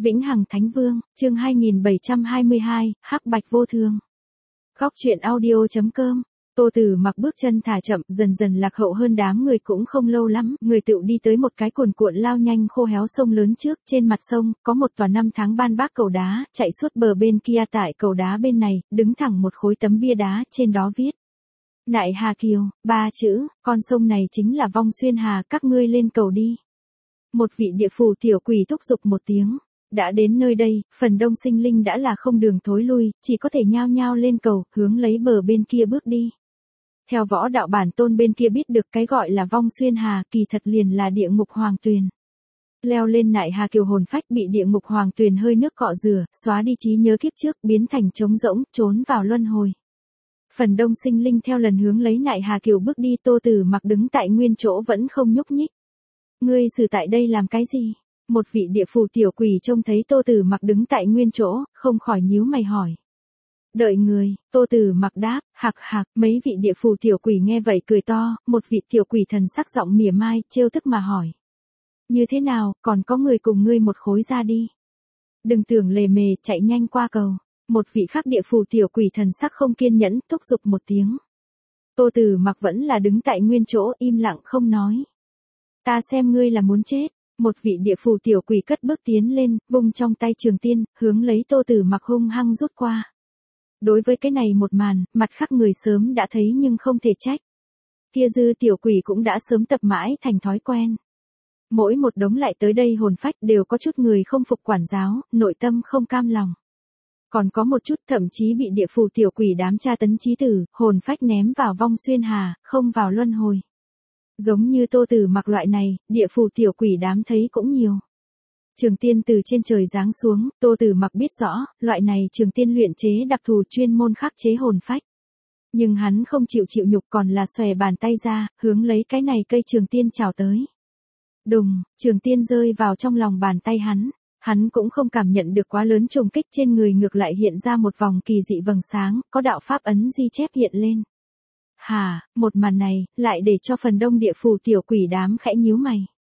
Vĩnh Hằng Thánh Vương, chương 2722, Hắc Bạch Vô Thường. Góc truyện audio.com. Tô Tử Mặc bước chân thả chậm, dần dần lạc hậu hơn đám người cũng không lâu lắm, người tựu đi tới một cái cuồn cuộn lao nhanh khô héo sông lớn trước, trên mặt sông, có một tòa năm tháng ban bác cầu đá, chạy suốt bờ bên kia tại cầu đá bên này, đứng thẳng một khối tấm bia đá, trên đó viết. Nại Hà Kiều, 3 chữ, con sông này chính là Vong Xuyên Hà, các ngươi lên cầu đi. Một vị địa phủ tiểu quỷ thúc giục một tiếng. Đã đến nơi đây, phần đông sinh linh đã là không đường thối lui, chỉ có thể nhao nhao lên cầu, hướng lấy bờ bên kia bước đi. Theo võ đạo bản tôn bên kia biết được cái gọi là Vong Xuyên Hà, kỳ thật liền là địa ngục hoàng tuyền. Leo lên Nại Hà Kiều hồn phách bị địa ngục hoàng tuyền hơi nước cọ rửa, xóa đi trí nhớ kiếp trước, biến thành trống rỗng, trốn vào luân hồi. Phần đông sinh linh theo lần hướng lấy Nại Hà Kiều bước đi, Tô Tử Mặc đứng tại nguyên chỗ vẫn không nhúc nhích. Ngươi xử tại đây làm cái gì? Một vị địa phủ tiểu quỷ trông thấy Tô Tử Mặc đứng tại nguyên chỗ, không khỏi nhíu mày hỏi. Đợi người, Tô Tử Mặc đáp, hạc hạc, mấy vị địa phủ tiểu quỷ nghe vậy cười to, một vị tiểu quỷ thần sắc giọng mỉa mai, trêu tức mà hỏi. Như thế nào, còn có người cùng ngươi một khối ra đi. Đừng tưởng lề mề, chạy nhanh qua cầu. Một vị khác địa phủ tiểu quỷ thần sắc không kiên nhẫn, thúc giục một tiếng. Tô Tử Mặc vẫn là đứng tại nguyên chỗ, im lặng không nói. Ta xem ngươi là muốn chết. Một vị địa phủ tiểu quỷ cất bước tiến lên, vung trong tay trường tiên, hướng lấy Tô Tử Mặc hung hăng rút qua. Đối với cái này một màn, mặt khác người sớm đã thấy nhưng không thể trách. Kia dư tiểu quỷ cũng đã sớm tập mãi thành thói quen. Mỗi một đống lại tới đây hồn phách đều có chút người không phục quản giáo, nội tâm không cam lòng. Còn có một chút thậm chí bị địa phủ tiểu quỷ đám tra tấn chí tử, hồn phách ném vào Vong Xuyên Hà, không vào luân hồi. Giống như Tô Tử Mặc loại này, địa phủ tiểu quỷ đám thấy cũng nhiều. Trường tiên từ trên trời giáng xuống, Tô Tử Mặc biết rõ, loại này trường tiên luyện chế đặc thù chuyên môn khắc chế hồn phách. Nhưng hắn không chịu nhục còn là xòe bàn tay ra, hướng lấy cái này cây trường tiên chào tới. Đùng, trường tiên rơi vào trong lòng bàn tay hắn. Hắn cũng không cảm nhận được quá lớn trùng kích, trên người ngược lại hiện ra một vòng kỳ dị vầng sáng, có đạo pháp ấn di chép hiện lên. Hà, một màn này, lại để cho phần đông địa phủ tiểu quỷ đám khẽ nhíu mày.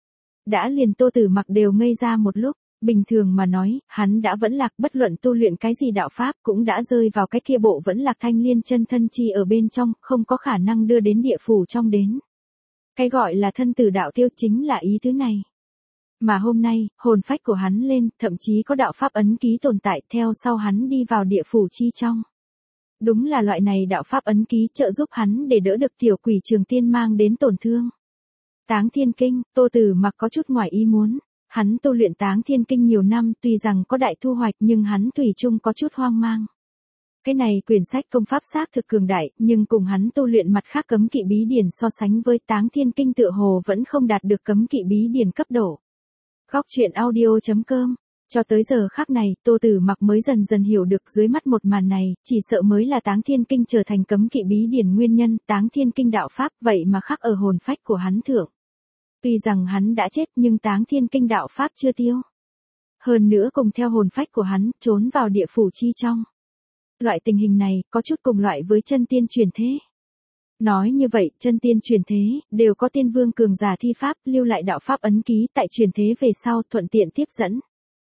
Đã liền Tô Tử Mặc đều ngây ra một lúc, bình thường mà nói, hắn đã vẫn lạc, bất luận tu luyện cái gì đạo pháp cũng đã rơi vào cái kia bộ vẫn lạc thanh liên chân thân chi ở bên trong, không có khả năng đưa đến địa phủ trong đến. Cái gọi là thân tử đạo tiêu chính là ý thứ này. Mà hôm nay, hồn phách của hắn lên, thậm chí có đạo pháp ấn ký tồn tại, theo sau hắn đi vào địa phủ chi trong. Đúng là loại này đạo pháp ấn ký trợ giúp hắn để đỡ được tiểu quỷ trường tiên mang đến tổn thương. Táng Thiên Kinh, Tô Tử Mặc có chút ngoài ý muốn. Hắn tu luyện Táng Thiên Kinh nhiều năm, tuy rằng có đại thu hoạch nhưng hắn thủy chung có chút hoang mang. Cái này quyển sách công pháp xác thực cường đại, nhưng cùng hắn tu luyện mặt khác cấm kỵ bí điển so sánh với Táng Thiên Kinh tựa hồ vẫn không đạt được cấm kỵ bí điển cấp độ. Góc truyện audio.com. Cho tới giờ khắc này, Tô Tử Mặc mới dần dần hiểu được dưới mắt một màn này, chỉ sợ mới là Táng Thiên Kinh trở thành cấm kỵ bí điển nguyên nhân, Táng Thiên Kinh đạo pháp vậy mà khắc ở hồn phách của hắn thượng. Tuy rằng hắn đã chết nhưng Táng Thiên Kinh đạo pháp chưa tiêu. Hơn nữa cùng theo hồn phách của hắn, trốn vào địa phủ chi trong. Loại tình hình này, có chút cùng loại với chân tiên chuyển thế. Nói như vậy, chân tiên chuyển thế, đều có tiên vương cường giả thi pháp, lưu lại đạo pháp ấn ký tại chuyển thế về sau, thuận tiện tiếp dẫn.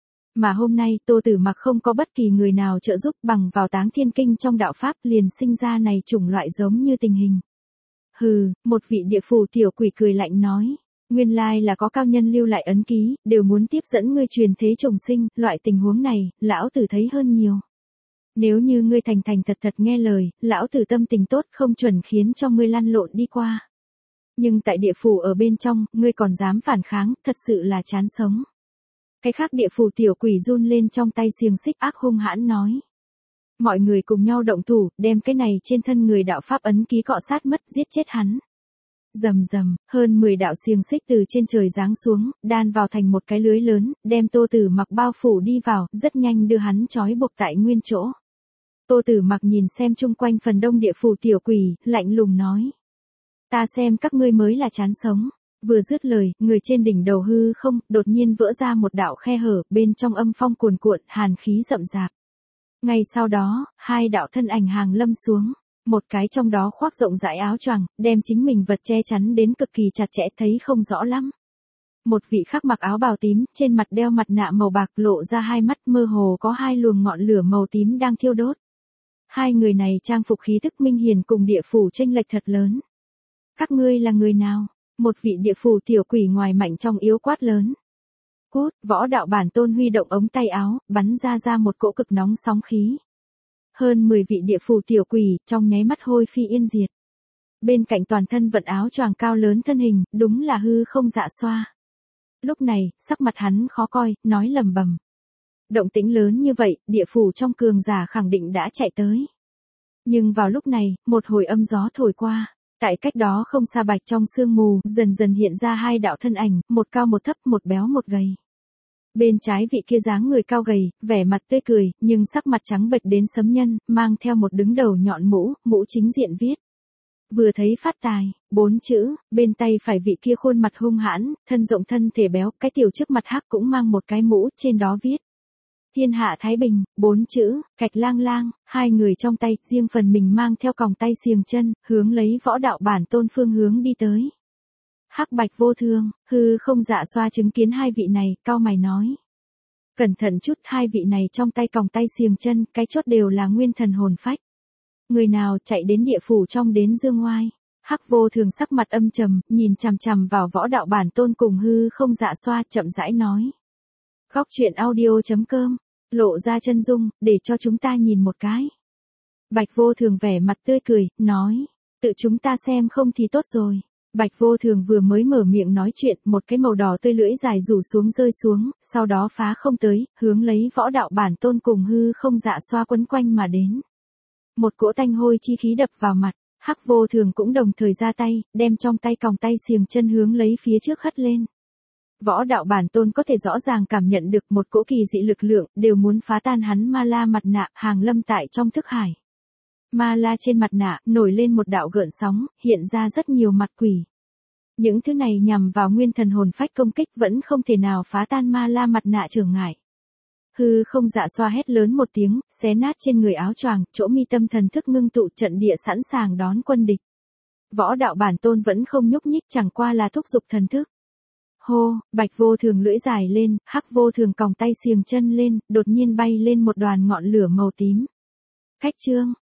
Mà hôm nay, Tô Tử Mặc không có bất kỳ người nào trợ giúp, bằng vào Táng Thiên Kinh trong đạo pháp liền sinh ra này chủng loại giống như tình hình. Hừ, một vị địa phủ tiểu quỷ cười lạnh nói. Nguyên lai là có cao nhân lưu lại ấn ký, đều muốn tiếp dẫn ngươi truyền thế trùng sinh, loại tình huống này, lão tử thấy hơn nhiều. Nếu như ngươi thành thành thật thật nghe lời, lão tử tâm tình tốt không chuẩn khiến cho ngươi lăn lộn đi qua. Nhưng tại địa phủ ở bên trong, ngươi còn dám phản kháng, thật sự là chán sống. Cái khác địa phủ tiểu quỷ run lên trong tay xiềng xích ác hung hãn nói. Mọi người cùng nhau động thủ, đem cái này trên thân người đạo pháp ấn ký cọ sát mất, giết chết hắn. Rầm rầm, hơn 10 đạo xiềng xích từ trên trời giáng xuống, đan vào thành một cái lưới lớn, đem Tô Tử Mặc bao phủ đi vào, rất nhanh đưa hắn trói buộc tại nguyên chỗ. Tô Tử Mặc nhìn xem chung quanh phần đông địa phủ tiểu quỷ, lạnh lùng nói. Ta xem các ngươi mới là chán sống. Vừa dứt lời, người trên đỉnh đầu hư không, đột nhiên vỡ ra một đạo khe hở, bên trong âm phong cuồn cuộn, hàn khí rậm rạp. Ngay sau đó, hai đạo thân ảnh hàng lâm xuống. Một cái trong đó khoác rộng rãi áo choàng, đem chính mình vật che chắn đến cực kỳ chặt chẽ thấy không rõ lắm. Một vị khác mặc áo bào tím, trên mặt đeo mặt nạ màu bạc, lộ ra hai mắt, mơ hồ có hai luồng ngọn lửa màu tím đang thiêu đốt. Hai người này trang phục khí tức minh hiển cùng địa phủ chênh lệch thật lớn. Các ngươi là người nào? Một vị địa phủ tiểu quỷ ngoài mạnh trong yếu quát lớn. Cút, Võ Đạo Bản Tôn huy động ống tay áo, bắn ra một cỗ cực nóng sóng khí. Hơn 10 vị địa phủ tiểu quỷ, trong nháy mắt hôi phi yên diệt. Bên cạnh toàn thân vận áo choàng cao lớn thân hình, đúng là hư không dạ xoa. Lúc này, sắc mặt hắn khó coi, nói lầm bầm. Động tĩnh lớn như vậy, địa phủ trong cường giả khẳng định đã chạy tới. Nhưng vào lúc này, một hồi âm gió thổi qua. Tại cách đó không xa bạch trong sương mù, dần dần hiện ra hai đạo thân ảnh, một cao một thấp, một béo một gầy. Bên trái vị kia dáng người cao gầy, vẻ mặt tươi cười, nhưng sắc mặt trắng bệch đến sấm nhân, mang theo một đứng đầu nhọn mũ, mũ chính diện viết. Vừa thấy phát tài, 4 chữ, bên tay phải vị kia khuôn mặt hung hãn, thân rộng thân thể béo, cái tiểu trước mặt hắc cũng mang một cái mũ, trên đó viết. Thiên hạ Thái Bình, 4 chữ, Cạch Lang Lang, hai người trong tay, riêng phần mình mang theo còng tay xiềng chân, hướng lấy Võ Đạo Bản Tôn phương hướng đi tới. Hắc Bạch Vô Thương, hư không dạ xoa chứng kiến hai vị này, cau mày nói. Cẩn thận chút, hai vị này trong tay còng tay xiềng chân, cái chốt đều là nguyên thần hồn phách. Người nào chạy đến địa phủ trong đến dương ngoai. Hắc Vô Thường sắc mặt âm trầm, nhìn chằm chằm vào Võ Đạo Bản Tôn cùng hư không dạ xoa, chậm rãi nói. Góc truyện audio.com, lộ ra chân dung, để cho chúng ta nhìn một cái. Bạch Vô Thường vẻ mặt tươi cười, nói, tự chúng ta xem không thì tốt rồi. Bạch Vô Thường vừa mới mở miệng nói chuyện, một cái màu đỏ tươi lưỡi dài rủ xuống rơi xuống, sau đó phá không tới, hướng lấy Võ Đạo Bản Tôn cùng hư không dạ xoa quấn quanh mà đến. Một cỗ tanh hôi chi khí đập vào mặt, Hắc Vô Thường cũng đồng thời ra tay, đem trong tay còng tay xiềng chân hướng lấy phía trước hất lên. Võ Đạo Bản Tôn có thể rõ ràng cảm nhận được một cỗ kỳ dị lực lượng, đều muốn phá tan hắn ma la mặt nạ, hàng lâm tại trong thức hải. Ma la trên mặt nạ, nổi lên một đạo gợn sóng, hiện ra rất nhiều mặt quỷ. Những thứ này nhằm vào nguyên thần hồn phách công kích vẫn không thể nào phá tan ma la mặt nạ chướng ngại. Hư không dạ xoa hét lớn một tiếng, xé nát trên người áo choàng, chỗ mi tâm thần thức ngưng tụ trận địa sẵn sàng đón quân địch. Võ Đạo Bản Tôn vẫn không nhúc nhích, chẳng qua là thúc giục thần thức. Hô, Bạch Vô Thường lưỡi dài lên, Hắc Vô Thường còng tay xiềng chân lên, đột nhiên bay lên một đoàn ngọn lửa màu tím. Cách chương